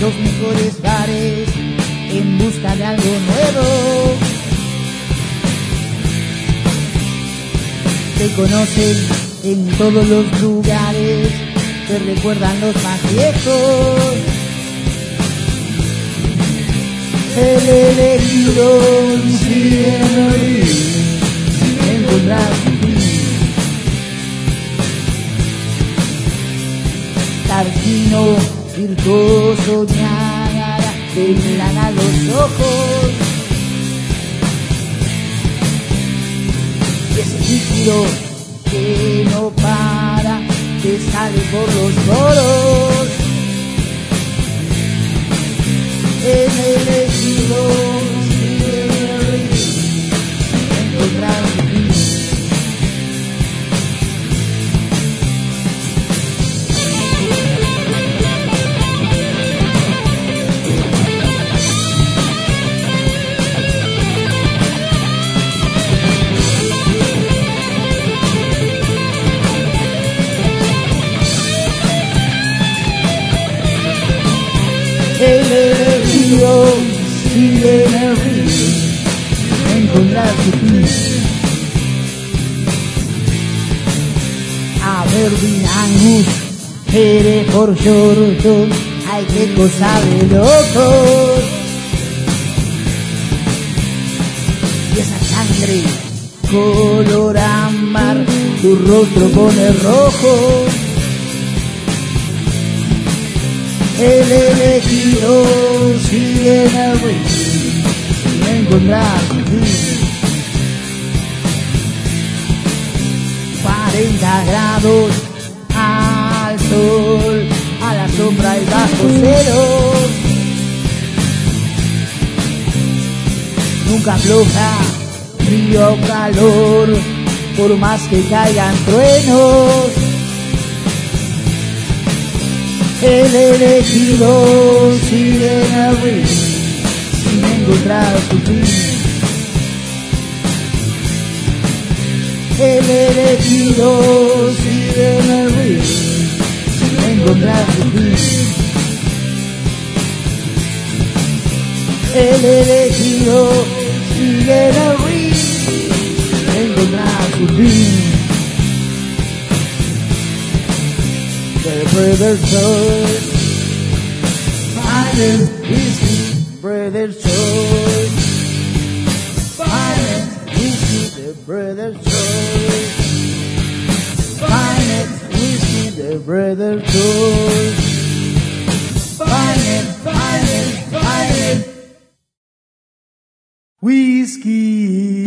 los mejores bares en busca de algo nuevo. Te conocen en todos los lugares, te recuerdan los más viejos. El elegido siempre encontrar su fin. Tarquino, virtuoso, Niágara, te miran a los ojos. Y ese líquido que no para, te sale por los poros. El elegido siempre encontrar su fin. El elegido sigue en el río, encontrar su fin. Aberdeen, Angus, Hereford, Yorkshire, ay qué cosa de locos. Y esa sangre color ámbar, tu rostro pone rojo. El elegido sigue en el río, sin encontrar su fin. 40 grados al sol, a la sombra y bajo cero. Nunca afloja frío o calor, por más que caigan truenos. El elegido sigue en el río, sin encontrar su fin. El elegido sigue en el río, sin encontrar su fin. El elegido sigue en el río, sin encontrar su fin. The brother's choice, finest whiskey, brother's choice, finest whiskey, the brother's choice, finest whiskey, the brother's choice, finest whiskey.